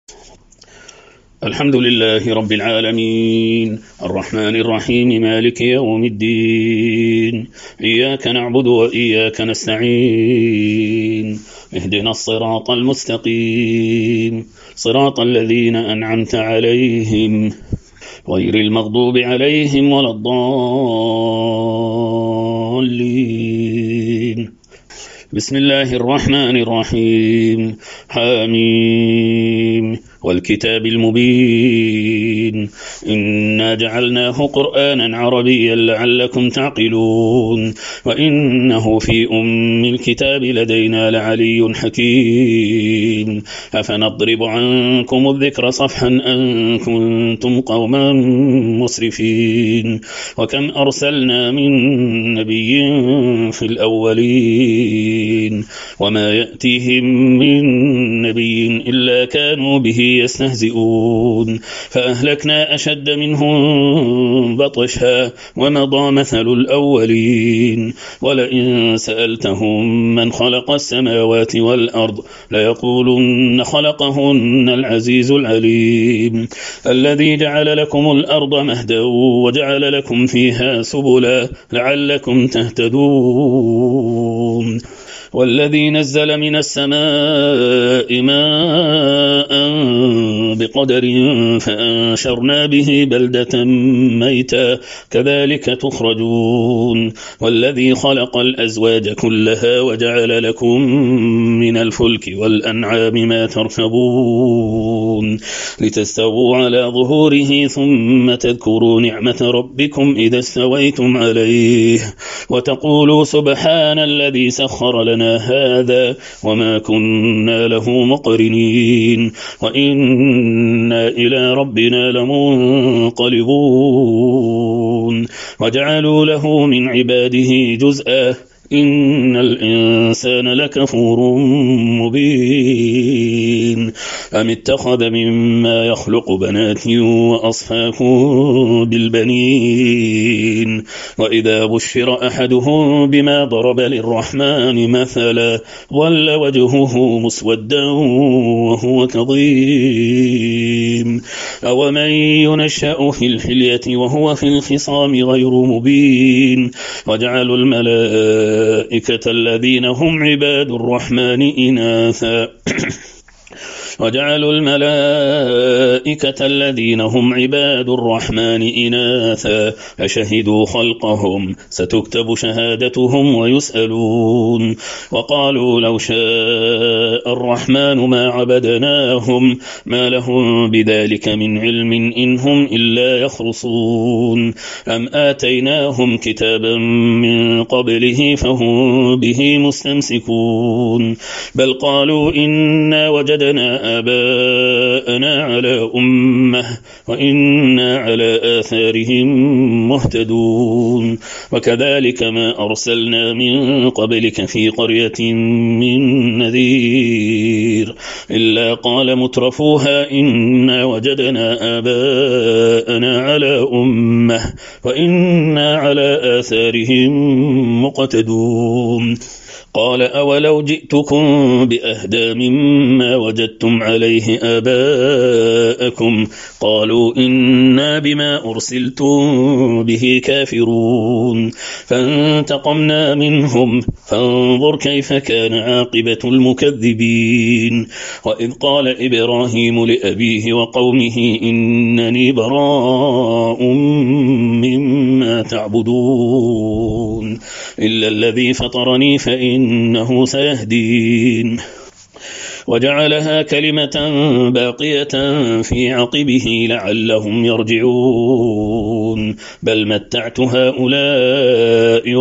الحمد لله رب العالمين الرحمن الرحيم مالك يوم الدين إياك نعبد وإياك نستعين اهدنا الصراط المستقيم صراط الذين أنعمت عليهم غير المغضوب عليهم ولا الضالين. بسم الله الرحمن الرحيم حميم والكتاب المبين إنا جعلناه قرآنا عربيا لعلكم تعقلون وإنه في أم الكتاب لدينا لعلي حكيم أفنضرب عنكم الذكر صفحا أن كنتم قوما مسرفين وكم أرسلنا من نبي في الأولين وما يأتيهم من نبي إلا كانوا به يستهزئون فأهلكنا أشد منهم بطشا ومضى مثل الأولين ولئن سألتهم من خلق السماوات والأرض ليقولن خلقهن العزيز العليم الذي جعل لكم الأرض مهدا وجعل لكم فيها سبلا لعلكم تهتدون والذي نزل من السماء ماء بقدر فأنشرنا به بلدة ميتا كذلك تخرجون والذي خلق الأزواج كلها وجعل لكم من الفلك والأنعام ما تركبون لتستووا على ظهوره ثم تذكروا نعمة ربكم إذا استويتم عليه وتقولوا سبحان الذي سخر لنا هذا وما كنا له مقرنين وإنا إلى ربنا لمنقلبون وجعلوا له من عباده جزءا إن الإنسان لكفور مبين أم اتخذ مما يخلق بنات وأصفاكم بالبنين وإذا بشر أحدهم بما ضرب للرحمن مثلا ظل وجهه مسودا وهو كظيم أومن ينشأ في الحلية وهو في الخصام غير مبين وجعلوا الملائكة الذين هم عباد الرحمن إناثا وجعلوا الملائكة الذين هم عباد الرحمن إناثا أشهدوا خلقهم ستكتب شهادتهم ويسألون وقالوا لو شاء الرحمن ما عبدناهم ما لهم بذلك من علم إن هم إلا يخرصون أم آتيناهم كتابا من قبله فهم به مستمسكون بل قالوا إنا وجدنا آباءنا على أمة وإنا على آثارهم مهتدون وكذلك ما أرسلنا من قبلك في قرية من نذير إلا قال مترفوها إنا وجدنا آباءنا على أمة وإنا على آثارهم مقتدون قال أولو جئتكم بأهدى مما وجدتم عليه آباءكم قالوا إنا بما أرسلتم به كافرون فانتقمنا منهم فانظر كيف كان عاقبة المكذبين وإذ قال إبراهيم لأبيه وقومه إنني براء مما تعبدون إلا الذي فطرني فإنه سيهدين وجعلها كلمة باقية في عقبه لعلهم يرجعون بل متعت هؤلاء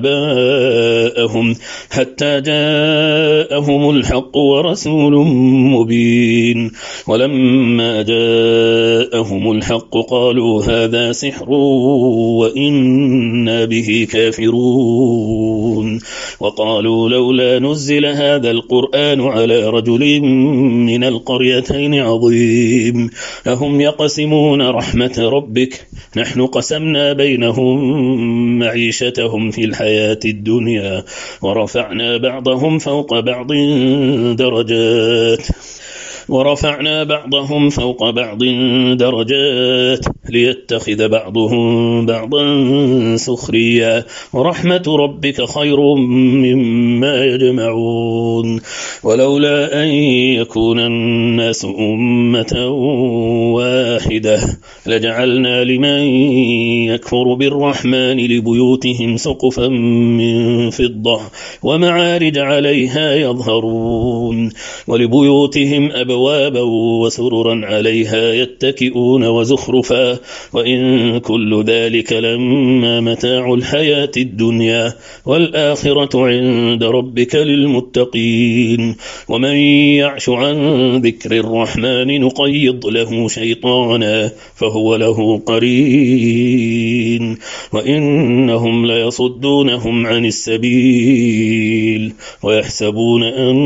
وآباءهم حتى جاءهم الحق ورسول مبين ولما جاءهم الحق قالوا هذا سحر وإنا به كافرون وقالوا لولا نزل هذا القرآن على رجل من القريتين عظيم أهم يقسمون رحمة ربك نحن قسمنا بينهم معيشتهم في الحياة الدنيا ورفعنا بعضهم فوق بعض درجات ورفعنا بعضهم فوق بعض درجات ليتخذ بعضهم بعضا سخريا ورحمة ربك خير مما يجمعون ولولا أن يكون الناس أمة واحدة لجعلنا لمن يكفر بالرحمن لبيوتهم سقفا من فضة ومعارج عليها يظهرون ولبيوتهم أبوابا وسررا عليها يتكئون وزخرفا وإن كل ذلك لما متاع الحياة الدنيا والآخرة عند ربك للمتقين ومن يعش عن ذكر الرحمن نقيض له شيطانا فهو له قرين وإنهم ليصدونهم عن السبيل ويحسبون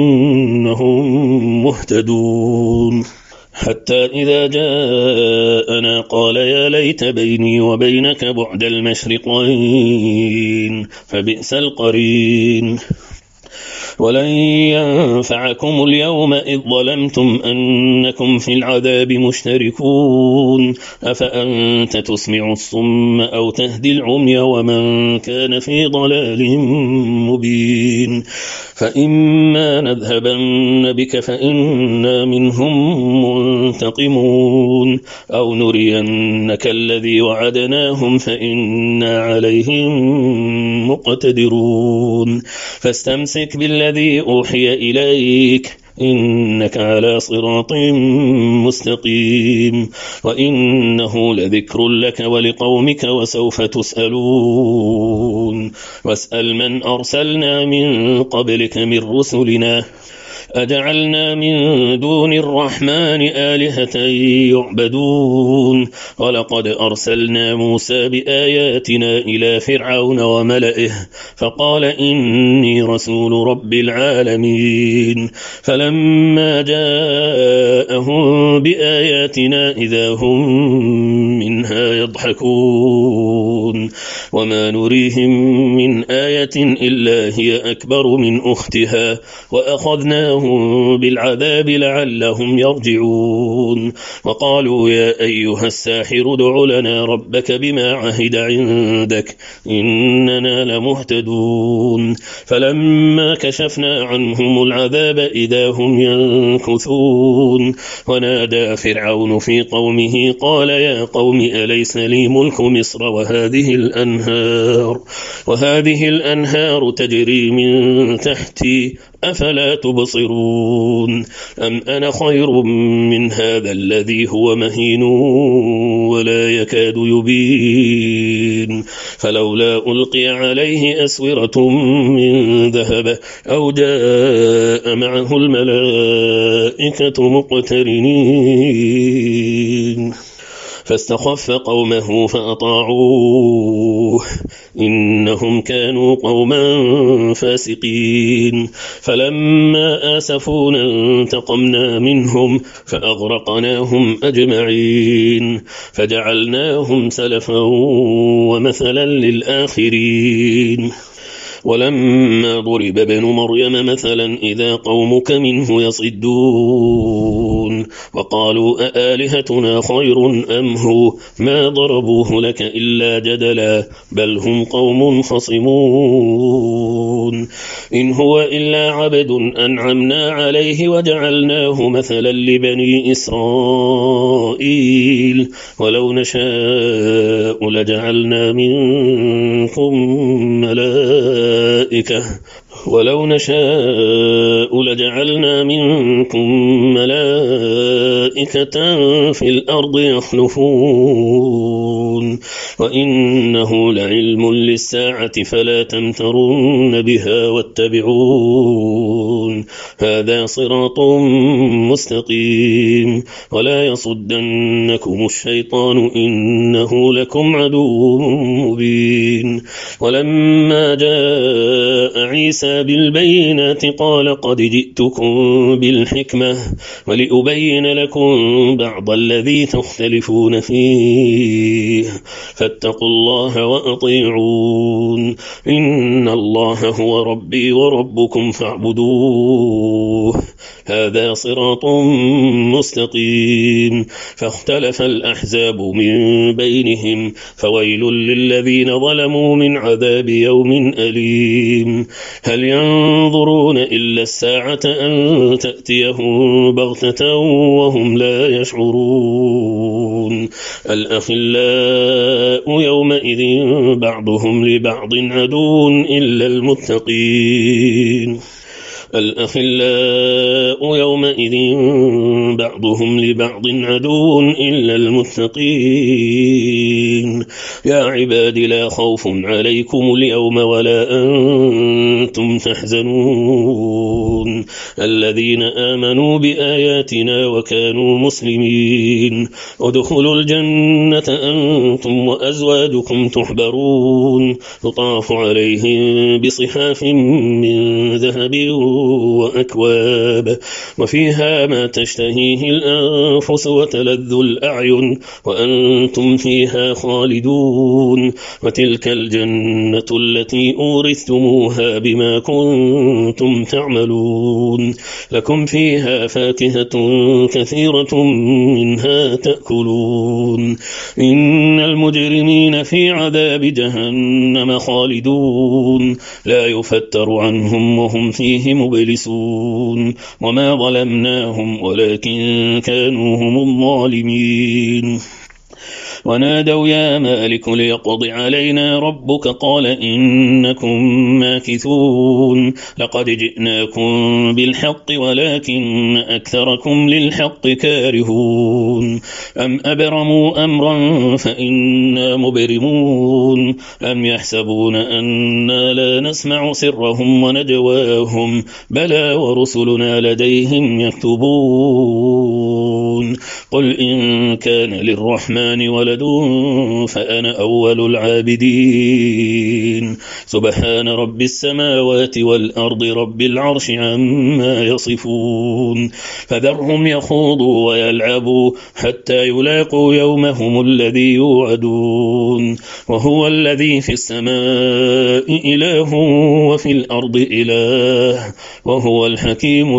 أنهم مهتدون حتى إذا جاءنا قال يا ليت بيني وبينك بعد المشرقين فبئس القرين ولن ينفعكم اليوم إذ ظلمتم أنكم في العذاب مشتركون أفأنت تسمع الصم أو تهدي العمي ومن كان في ضلال مبين فإما نذهبن بك فإنا منهم منتقمون أو نرينك الذي وعدناهم فإنا عليهم مقتدرون فاستمسك بالذي أوحي إليك إنك على صراط مستقيم وإنه لذكر لك ولقومك وسوف تسألون واسأل من أرسلنا من قبلك من رسلنا أجعلنا من دون الرحمن آلهة يعبدون ولقد أرسلنا موسى بآياتنا إلى فرعون وملئه فقال إني رسول رب العالمين فلما جاءهم بآياتنا إذا هم منها يضحكون وما نريهم من آية إلا هي أكبر من أختها وأخذناهم بالعذاب لعلهم يرجعون وقالوا يا أيها الساحر ادع لنا ربك بما عهد عندك إننا لمهتدون فلما كشفنا عنهم العذاب إذا هم ينكثون ونادى فرعون في قومه قال يا قوم أليس لي ملك مصر وهذه الأنهار تجري من تحتي أفلا تبصرون أم أنا خير من هذا الذي هو مهين ولا يكاد يبين فلولا ألقي عليه أسورة من ذهب أو جاء معه الملائكة مقترنين فاستخف قومه فأطاعوه إنهم كانوا قوما فاسقين فلما آسفونا انتقمنا منهم فأغرقناهم أجمعين فجعلناهم سلفا ومثلا للآخرين ولما ضرب ابن مريم مثلا إذا قومك منه يصدون وقالوا أآلهتنا خير أم هو ما ضربوه لك إلا جدلا بل هم قوم خصمون إن هو إلا عبد أنعمنا عليه وجعلناه مثلا لبني إسرائيل ولو نشاء لجعلنا منكم ملائكة في الأرض يخلفون وإنه لعلم للساعة فلا تمترن بها واتبعون هذا صراط مستقيم ولا يصدنكم الشيطان إنه لكم عدو مبين ولما جاء عيسى بالبينات قال قد جئتكم بالحكمة ولأبين لكم لكم بعض الذي تختلفون فيه فاتقوا الله وأطيعون إن الله هو ربي وربكم فاعبدوه هذا صراط مستقيم فاختلف الأحزاب من بينهم فويل للذين ظلموا من عذاب يوم أليم هل ينظرون إلا الساعة أن تأتيهم بغتة وهم لا يشعرون الأخلاء يومئذ بعضهم لبعض عدو إلا المتقين الأخلاء يومئذ بعضهم لبعض عدو إلا المتقين يا عباد لا خوف عليكم اليوم ولا أنتم تحزنون الذين آمنوا بآياتنا وكانوا مسلمين ادخلوا الجنة أنتم وأزواجكم تحبرون يطاف عليهم بصحاف من ذهب وأكواب وفيها ما تشتهيه الأنفس وتلذ الأعين وأنتم فيها خالدون وتلك الجنة التي أورثتموها بما كنتم تعملون لكم فيها فاكهة كثيرة منها تأكلون إن المجرمين في عذاب جهنم خالدون لا يفتر عنهم وهم فيه مبلسون وما ظلمناهم ولكن كانوا هم الظالمين ونادوا يا مالك ليقض علينا ربك قال إنكم ماكثون لقد جئناكم بالحق ولكن أكثركم للحق كارهون أم أبرموا أمرا فإنا مبرمون أم يحسبون أنا لا نسمع سرهم ونجواهم بلى ورسلنا لديهم يكتبون قل إن كان للرحمن ولد فأنا أول العابدين سبحان رب السماوات والأرض رب العرش عما يصفون فذرهم يخوضوا ويلعبوا حتى يلاقوا يومهم الذي يوعدون وهو الذي في السماء إله وفي الأرض إله وهو الحكيم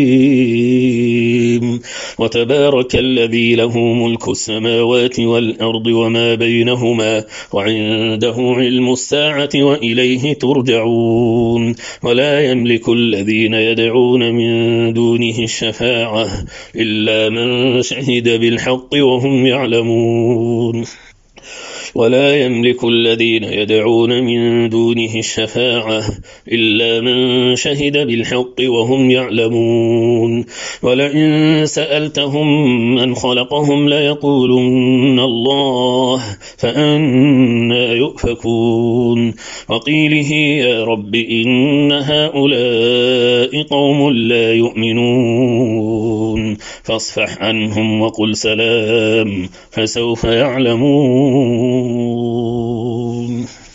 العليم وتبارك الذي له ملك السماوات والأرض وما بينهما وعنده علم الساعة وإليه ترجعون ولا يملك الذين يدعون من دونه الشفاعة إلا من شهد بالحق وهم يعلمون ولا يملك الذين يدعون من دونه الشفاعة إلا من شهد بالحق وهم يعلمون ولئن سألتهم من خلقهم ليقولن الله فأنى يؤفكون وقيله يا رب إن هؤلاء قوم لا يؤمنون فاصفح عنهم وقل سلام فسوف يعلمون